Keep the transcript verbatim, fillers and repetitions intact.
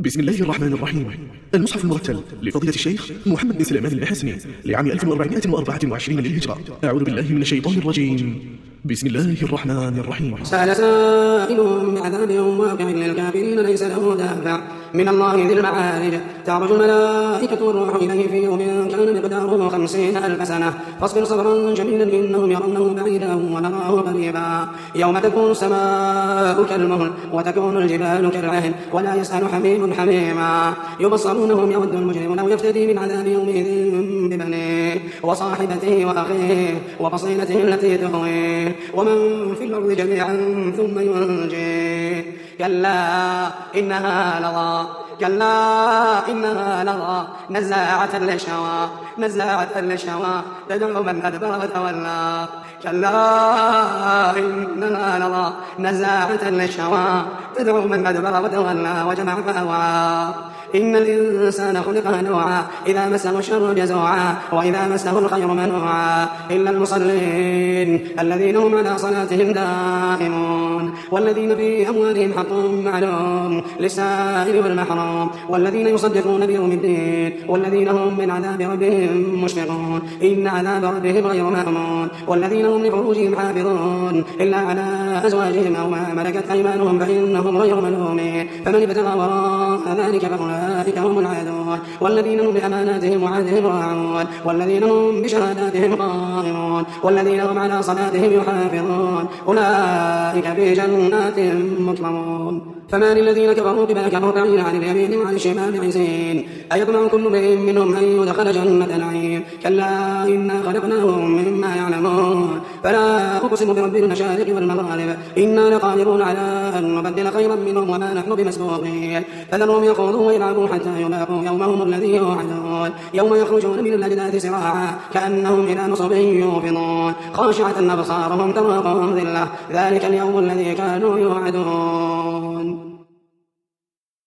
بسم الله الرحمن الرحيم. المصحف المرتل لفضيلة الشيخ محمد بن سليمان المحسني لعام ألف وأربعمائة وأربعة وعشرين للهجرة. أعوذ بالله من الشيطان الرجيم. بسم الله الرحمن الرحيم. سأل سائل بعذاب واقع للكافرين ليس له دافع من الله ذي المعارج. تعرج الملائكة والروح إليه في يوم كان مقداره خمسين ألف سنة فاصبر صبرا جميلا إنهم يرونه بعيدا ونراه قريبا. يوم تكون السماء كالمهل وتكون الجبال كالعهن ولا يسأل حميم حميما. يبصرونهم يود المجرم لو يفتدي من عذاب يومئذ ببنيه وصاحبته وأخيه وفصيلته التي تهويه ومن في الأرض جميعا ثم ينجيه. كلا إنها لظى كلا إنها لظى نزاعة للشوى نزاعة للشوى تدعو من أدبر وتولى. كلا إنها لظى نزاعة للشوى تدعو من أدبر وتولى وجمع فأوعى. إن الإنسان خلق هلوعا إذا مسه الشر جزوعا وإذا مسه الخير منوعا إلا المصلين الذين هم على صلاتهم دائمون والذين في أموالهم حق معلوم للسائل والمحروم والذين يصدقون بيوم الدين والذين هم من عذاب ربهم مشفقون إن عذاب ربهم غير مأمون والذين هم لفروجهم حافظون إلا على أزواجهم أو ما ملكت أيمانهم فإنهم غير ملومين فمن ابتغى وراء ذلك فأولئك هم العادون والذين هم بأماناتهم وعهدهم راعون والذين هم بشهاداتهم قائمون والذين هم على صلاتهم يحافظون أولئك في جنات مكرمون. فما للذين كفروا قبلك مهطعين عن اليمين وعن الشمال عزين أيطمع كل امرئ منهم أن يدخل جنة نعيم كلا إنا خلقناهم مما يعلمون فلا أقسم برب المشارق والمغارب إنا لقادرون على أن نبدل خيرا منهم وما نحن بمسبوقين فذرهم يخوضوا ويلعبوا حتى يلاقوا يومهم الذي يوعدون يوم يخرجون من الأجداث سراعا كأنهم إلى نصب يوفضون خاشعة أبصارهم تراقهم ذلة ذلك اليوم الذي كانوا يوعدون.